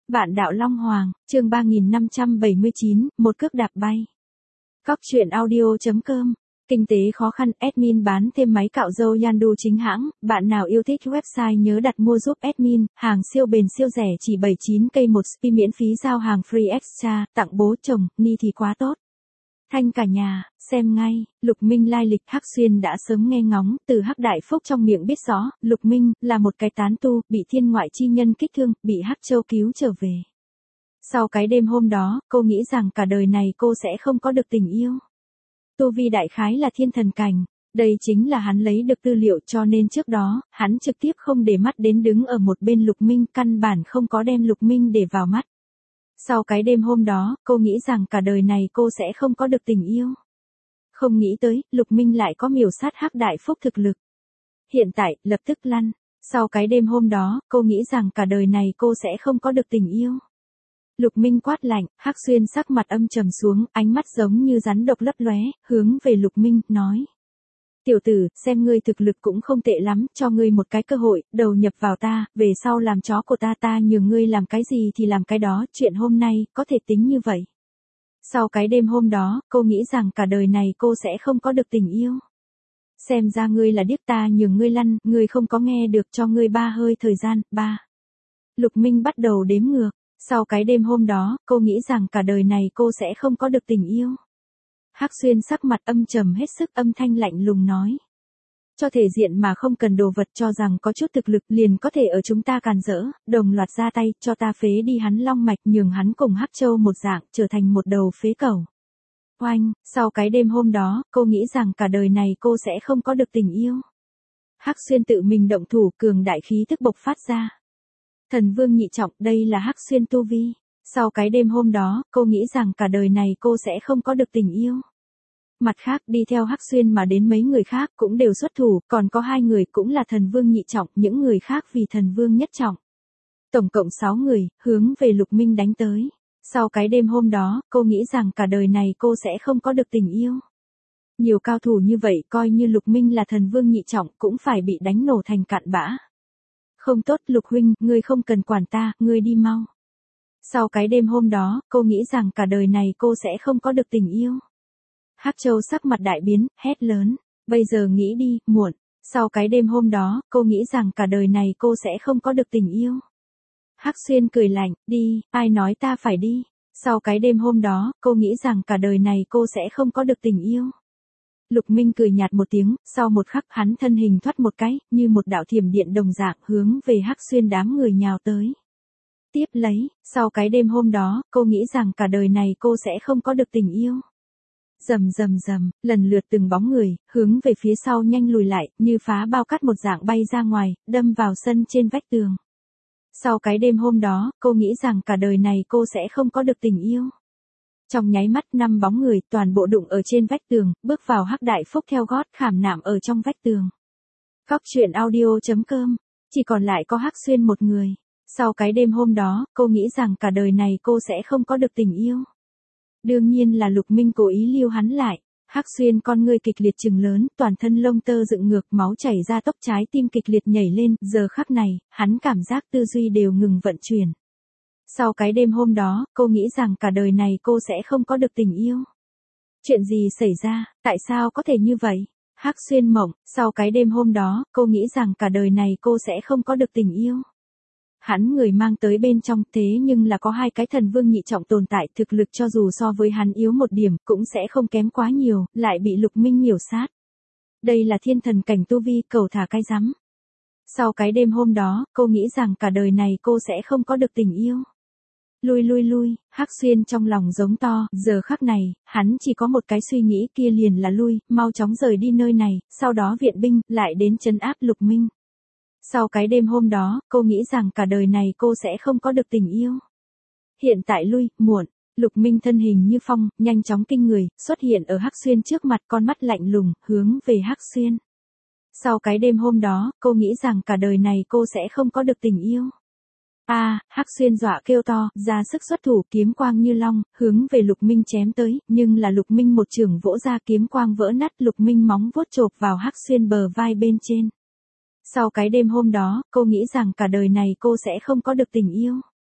Vạn đạo Long Hoàng, chương 3579, một cước đạp bay. Cóc truyện audio.com. Kinh tế khó khăn, admin bán thêm máy cạo râu Yandu chính hãng, bạn nào yêu thích website nhớ đặt mua giúp admin, hàng siêu bền siêu rẻ chỉ 79k một spi miễn phí giao hàng free extra, tặng bố chồng, ni thì quá tốt. Thanh cả nhà, xem ngay, Lục Minh lai lịch Hắc Xuyên đã sớm nghe ngóng, từ Hắc Đại Phúc trong miệng biết rõ, Lục Minh là một cái tán tu, bị thiên ngoại chi nhân kích thương, bị Hắc Châu cứu trở về. Sau cái đêm hôm đó, cô nghĩ rằng cả đời này cô sẽ không có được tình yêu. Tu vi đại khái là thiên thần cảnh, đây chính là hắn lấy được tư liệu cho nên trước đó, hắn trực tiếp không để mắt đến đứng ở một bên Lục Minh, căn bản không có đem Lục Minh để vào mắt. Sau cái đêm hôm đó, cô nghĩ rằng cả đời này cô sẽ không có được tình yêu. Không nghĩ tới, Lục Minh lại có miểu sát Hắc Đại Phúc thực lực. Hiện tại, lập tức lăn. Sau cái đêm hôm đó, cô nghĩ rằng cả đời này cô sẽ không có được tình yêu. Lục Minh quát lạnh, Hắc Xuyên sắc mặt âm trầm xuống, ánh mắt giống như rắn độc lấp lóe, hướng về Lục Minh, nói. Tiểu tử, xem ngươi thực lực cũng không tệ lắm, cho ngươi một cái cơ hội, đầu nhập vào ta, về sau làm chó của ta nhường ngươi làm cái gì thì làm cái đó, chuyện hôm nay, có thể tính như vậy. Sau cái đêm hôm đó, cô nghĩ rằng cả đời này cô sẽ không có được tình yêu. Xem ra ngươi là điếc, ta nhường ngươi lăn, ngươi không có nghe được, cho ngươi 3 hơi thời gian, 3. Lục Minh bắt đầu đếm ngược, sau cái đêm hôm đó, cô nghĩ rằng cả đời này cô sẽ không có được tình yêu. Hắc Xuyên sắc mặt âm trầm hết sức, âm thanh lạnh lùng nói. Cho thể diện mà không cần đồ vật, cho rằng có chút thực lực liền có thể ở chúng ta càn rỡ, đồng loạt ra tay, cho ta phế đi hắn long mạch, nhường hắn cùng Hắc Châu một dạng, trở thành một đầu phế cẩu. Oanh, sau cái đêm hôm đó, cô nghĩ rằng cả đời này cô sẽ không có được tình yêu. Hắc Xuyên tự mình động thủ, cường đại khí tức bộc phát ra. Thần Vương nhị trọng, đây là Hắc Xuyên tu vi. Sau cái đêm hôm đó, cô nghĩ rằng cả đời này cô sẽ không có được tình yêu. Mặt khác, đi theo Hắc Xuyên mà đến mấy người khác cũng đều xuất thủ, còn có 2 người cũng là Thần Vương nhị trọng, những người khác vì Thần Vương nhất trọng. Tổng cộng 6 người, hướng về Lục Minh đánh tới. Sau cái đêm hôm đó, cô nghĩ rằng cả đời này cô sẽ không có được tình yêu. Nhiều cao thủ như vậy, coi như Lục Minh là Thần Vương nhị trọng cũng phải bị đánh nổ thành cạn bã. Không tốt, Lục huynh, ngươi không cần quản ta, ngươi đi mau. Sau cái đêm hôm đó, cô nghĩ rằng cả đời này cô sẽ không có được tình yêu. Hắc Châu sắc mặt đại biến, hét lớn, bây giờ nghĩ đi, muộn. Sau cái đêm hôm đó, cô nghĩ rằng cả đời này cô sẽ không có được tình yêu. Hắc Xuyên cười lạnh, đi, ai nói ta phải đi. Sau cái đêm hôm đó, cô nghĩ rằng cả đời này cô sẽ không có được tình yêu. Lục Minh cười nhạt một tiếng, sau một khắc hắn thân hình thoát một cái, như một đạo thiểm điện đồng dạng hướng về Hắc Xuyên đám người nhào tới. Tiếp lấy, sau cái đêm hôm đó, cô nghĩ rằng cả đời này cô sẽ không có được tình yêu. Rầm rầm rầm, lần lượt từng bóng người, hướng về phía sau nhanh lùi lại, như phá bao cát một dạng bay ra ngoài, đâm vào sân trên vách tường. Sau cái đêm hôm đó, cô nghĩ rằng cả đời này cô sẽ không có được tình yêu. Trong nháy mắt 5 bóng người toàn bộ đụng ở trên vách tường, bước vào Hắc Đại Phúc theo gót khảm nạm ở trong vách tường. Cóc truyện audio.com, chỉ còn lại có Hắc Xuyên một người. Sau cái đêm hôm đó, cô nghĩ rằng cả đời này cô sẽ không có được tình yêu. Đương nhiên là Lục Minh cố ý lưu hắn lại. Hắc Xuyên con ngươi kịch liệt trừng lớn, toàn thân lông tơ dựng ngược, máu chảy ra tóc, trái tim kịch liệt nhảy lên, giờ khắc này, hắn cảm giác tư duy đều ngừng vận chuyển. Sau cái đêm hôm đó, cô nghĩ rằng cả đời này cô sẽ không có được tình yêu. Chuyện gì xảy ra, tại sao có thể như vậy? Hắc Xuyên mộng, sau cái đêm hôm đó, cô nghĩ rằng cả đời này cô sẽ không có được tình yêu. Hắn người mang tới bên trong, thế nhưng là có 2 cái Thần Vương nhị trọng tồn tại, thực lực cho dù so với hắn yếu một điểm, cũng sẽ không kém quá nhiều, lại bị Lục Minh miểu sát. Đây là thiên thần cảnh tu vi, cầu thả cái rắm. Sau cái đêm hôm đó, cô nghĩ rằng cả đời này cô sẽ không có được tình yêu. Lui, Hắc Xuyên trong lòng giống to, giờ khắc này, hắn chỉ có một cái suy nghĩ kia liền là lui, mau chóng rời đi nơi này, sau đó viện binh, lại đến trấn áp Lục Minh. Sau cái đêm hôm đó, cô nghĩ rằng cả đời này cô sẽ không có được tình yêu. Hiện tại lui, muộn, Lục Minh thân hình như phong, nhanh chóng kinh người, xuất hiện ở Hắc Xuyên trước mặt, con mắt lạnh lùng, hướng về Hắc Xuyên. Sau cái đêm hôm đó, cô nghĩ rằng cả đời này cô sẽ không có được tình yêu. Hắc Xuyên dọa kêu to, ra sức xuất thủ, kiếm quang như long, hướng về Lục Minh chém tới, nhưng là Lục Minh một chưởng vỗ ra, kiếm quang vỡ nát, Lục Minh móng vuốt chộp vào Hắc Xuyên bờ vai bên trên. Sau cái đêm hôm đó, cô nghĩ rằng cả đời này cô sẽ không có được tình yêu.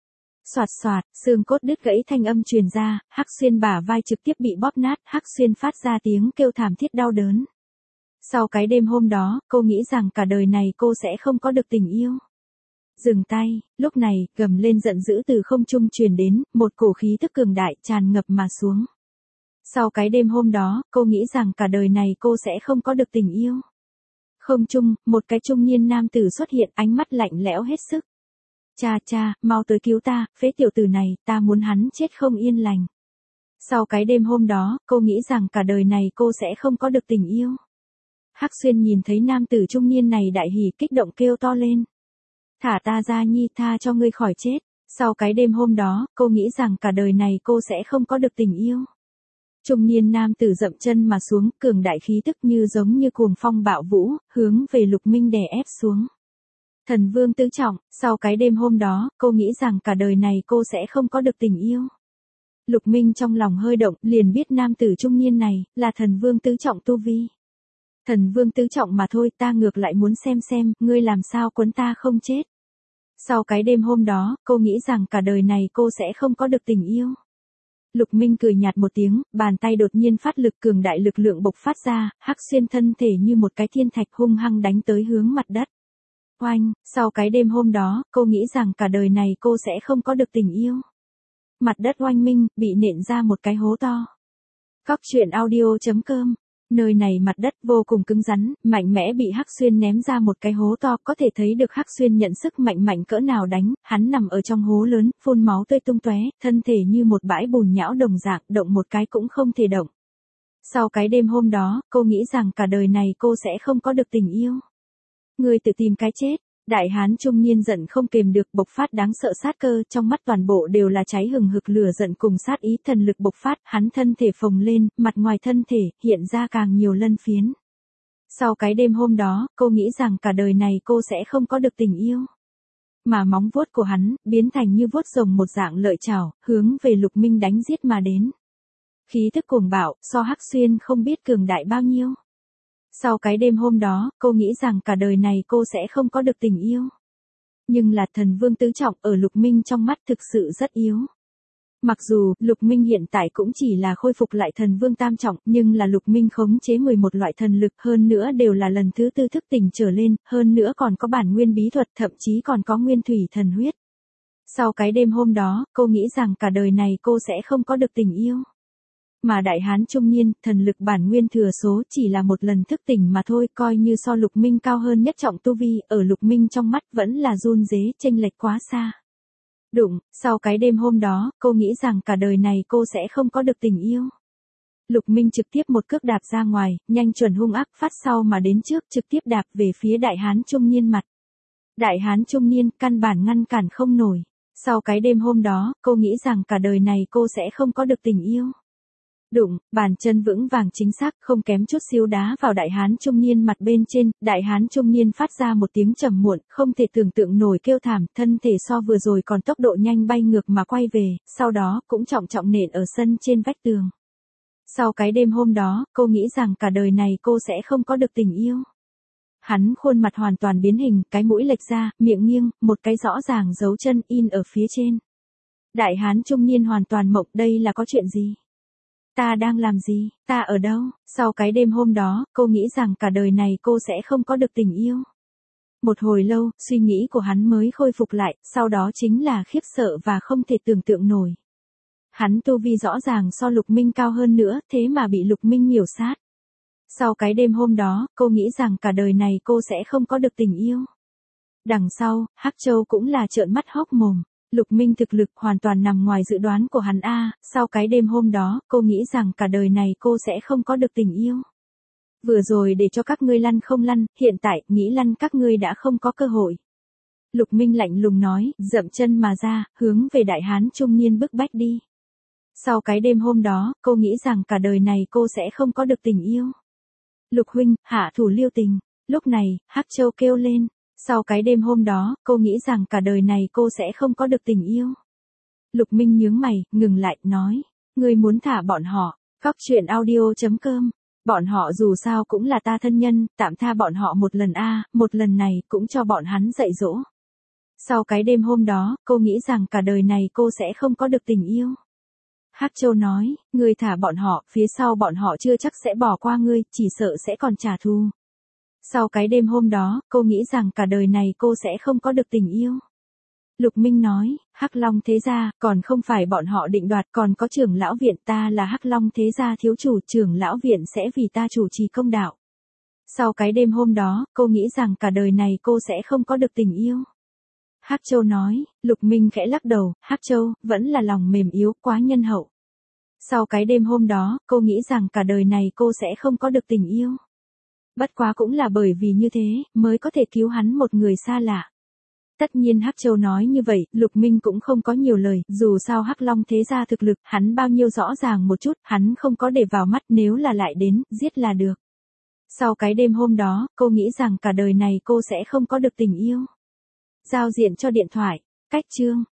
Soạt soạt, xương cốt đứt gãy thanh âm truyền ra, Hắc Xuyên bả vai trực tiếp bị bóp nát, Hắc Xuyên phát ra tiếng kêu thảm thiết đau đớn. Sau cái đêm hôm đó, cô nghĩ rằng cả đời này cô sẽ không có được tình yêu. Dừng tay, lúc này, gầm lên giận dữ từ không trung truyền đến, một cổ khí tức cường đại tràn ngập mà xuống. Sau cái đêm hôm đó, cô nghĩ rằng cả đời này cô sẽ không có được tình yêu. Không trung, một cái trung niên nam tử xuất hiện, ánh mắt lạnh lẽo hết sức. Cha cha, mau tới cứu ta, phế tiểu tử này, ta muốn hắn chết không yên lành. Sau cái đêm hôm đó, cô nghĩ rằng cả đời này cô sẽ không có được tình yêu. Hắc Xuyên nhìn thấy nam tử trung niên này đại hỉ kích động kêu to lên. Thả ta ra nhi, tha cho ngươi khỏi chết. Sau cái đêm hôm đó, cô nghĩ rằng cả đời này cô sẽ không có được tình yêu. Trung niên nam tử dậm chân mà xuống, cường đại khí tức như giống như cuồng phong bạo vũ, hướng về Lục Minh đè ép xuống. Thần vương tứ trọng, sau cái đêm hôm đó, cô nghĩ rằng cả đời này cô sẽ không có được tình yêu. Lục Minh trong lòng hơi động, liền biết nam tử trung niên này, là thần vương tứ trọng tu vi. Thần vương tứ trọng mà thôi, ta ngược lại muốn xem, ngươi làm sao quấn ta không chết. Sau cái đêm hôm đó, cô nghĩ rằng cả đời này cô sẽ không có được tình yêu. Lục Minh cười nhạt một tiếng, bàn tay đột nhiên phát lực cường đại lực lượng bộc phát ra, Hắc Xuyên thân thể như một cái thiên thạch hung hăng đánh tới hướng mặt đất. Oanh, sau cái đêm hôm đó, cô nghĩ rằng cả đời này cô sẽ không có được tình yêu. Mặt đất oanh minh, bị nện ra một cái hố to. Cóc truyện audio.com. Nơi này mặt đất vô cùng cứng rắn, mạnh mẽ bị Hắc Xuyên ném ra một cái hố to, có thể thấy được Hắc Xuyên nhận sức mạnh cỡ nào đánh, hắn nằm ở trong hố lớn, phun máu tươi tung tóe, thân thể như một bãi bùn nhão đồng dạng, động một cái cũng không thể động. Sau cái đêm hôm đó, cô nghĩ rằng cả đời này cô sẽ không có được tình yêu. Ngươi tự tìm cái chết. Đại hán trung niên giận không kềm được bộc phát đáng sợ sát cơ, trong mắt toàn bộ đều là cháy hừng hực lửa giận cùng sát ý, thần lực bộc phát, hắn thân thể phồng lên, mặt ngoài thân thể, hiện ra càng nhiều lân phiến. Sau cái đêm hôm đó, cô nghĩ rằng cả đời này cô sẽ không có được tình yêu. Mà móng vuốt của hắn, biến thành như vuốt rồng một dạng lợi chảo, hướng về Lục Minh đánh giết mà đến. Khí tức cuồng bạo, so Hắc Xuyên không biết cường đại bao nhiêu. Sau cái đêm hôm đó, cô nghĩ rằng cả đời này cô sẽ không có được tình yêu. Nhưng là thần vương tứ trọng ở Lục Minh trong mắt thực sự rất yếu. Mặc dù, Lục Minh hiện tại cũng chỉ là khôi phục lại thần vương tam trọng, nhưng là Lục Minh khống chế 11 loại thần lực, hơn nữa đều là lần thứ tư thức tỉnh trở lên, hơn nữa còn có bản nguyên bí thuật, thậm chí còn có nguyên thủy thần huyết. Sau cái đêm hôm đó, cô nghĩ rằng cả đời này cô sẽ không có được tình yêu. Mà đại hán trung niên, thần lực bản nguyên thừa số chỉ là một lần thức tỉnh mà thôi, coi như so Lục Minh cao hơn nhất trọng tu vi, ở Lục Minh trong mắt vẫn là run rế, chênh lệch quá xa. Đụng, sau cái đêm hôm đó, cô nghĩ rằng cả đời này cô sẽ không có được tình yêu. Lục Minh trực tiếp một cước đạp ra ngoài, nhanh chuẩn hung ác phát sau mà đến trước, trực tiếp đạp về phía đại hán trung niên mặt. Đại hán trung niên căn bản ngăn cản không nổi. Sau cái đêm hôm đó, cô nghĩ rằng cả đời này cô sẽ không có được tình yêu. Đụng, bàn chân vững vàng chính xác, không kém chút xíu đá vào đại hán trung niên mặt bên trên, đại hán trung niên phát ra một tiếng trầm muộn, không thể tưởng tượng nổi kêu thảm, thân thể so vừa rồi còn tốc độ nhanh bay ngược mà quay về, sau đó cũng trọng trọng nện ở sân trên vách tường. Sau cái đêm hôm đó, cô nghĩ rằng cả đời này cô sẽ không có được tình yêu. Hắn khuôn mặt hoàn toàn biến hình, cái mũi lệch ra, miệng nghiêng, một cái rõ ràng dấu chân in ở phía trên. Đại hán trung niên hoàn toàn mộng, đây là có chuyện gì? Ta đang làm gì? Ta ở đâu? Sau cái đêm hôm đó, cô nghĩ rằng cả đời này cô sẽ không có được tình yêu. Một hồi lâu, suy nghĩ của hắn mới khôi phục lại, sau đó chính là khiếp sợ và không thể tưởng tượng nổi. Hắn tu vi rõ ràng so Lục Minh cao hơn nữa, thế mà bị Lục Minh miểu sát. Sau cái đêm hôm đó, cô nghĩ rằng cả đời này cô sẽ không có được tình yêu. Đằng sau, Hắc Châu cũng là trợn mắt hốc mồm. Lục Minh thực lực hoàn toàn nằm ngoài dự đoán của hắn a. Sau cái đêm hôm đó, cô nghĩ rằng cả đời này cô sẽ không có được tình yêu. Vừa rồi để cho các ngươi lăn không lăn, hiện tại, nghĩ lăn các ngươi đã không có cơ hội. Lục Minh lạnh lùng nói, dậm chân mà ra, hướng về đại hán trung niên bức bách đi. Sau cái đêm hôm đó, cô nghĩ rằng cả đời này cô sẽ không có được tình yêu. Lục huynh, hạ thủ lưu tình. Lúc này, Hắc Châu kêu lên. Sau cái đêm hôm đó, cô nghĩ rằng cả đời này cô sẽ không có được tình yêu. Lục Minh nhướng mày, ngừng lại, nói. Ngươi muốn thả bọn họ, cóc truyện audio.com. Bọn họ dù sao cũng là ta thân nhân, tạm tha bọn họ một lần a, một lần này cũng cho bọn hắn dạy dỗ. Sau cái đêm hôm đó, cô nghĩ rằng cả đời này cô sẽ không có được tình yêu. Hắc Châu nói, ngươi thả bọn họ, phía sau bọn họ chưa chắc sẽ bỏ qua ngươi, chỉ sợ sẽ còn trả thù. Sau cái đêm hôm đó, cô nghĩ rằng cả đời này cô sẽ không có được tình yêu. Lục Minh nói, Hắc Long thế gia, còn không phải bọn họ định đoạt, còn có trưởng lão viện, ta là Hắc Long thế gia thiếu chủ, trưởng lão viện sẽ vì ta chủ trì công đạo. Sau cái đêm hôm đó, cô nghĩ rằng cả đời này cô sẽ không có được tình yêu. Hắc Châu nói, Lục Minh khẽ lắc đầu, Hắc Châu, vẫn là lòng mềm yếu, quá nhân hậu. Sau cái đêm hôm đó, cô nghĩ rằng cả đời này cô sẽ không có được tình yêu. Bất quá cũng là bởi vì như thế, mới có thể cứu hắn một người xa lạ. Tất nhiên Hắc Châu nói như vậy, Lục Minh cũng không có nhiều lời, dù sao Hắc Long thế gia thực lực, hắn bao nhiêu rõ ràng một chút, hắn không có để vào mắt, nếu là lại đến, giết là được. Sau cái đêm hôm đó, cô nghĩ rằng cả đời này cô sẽ không có được tình yêu. Giao diện cho điện thoại, cách chương.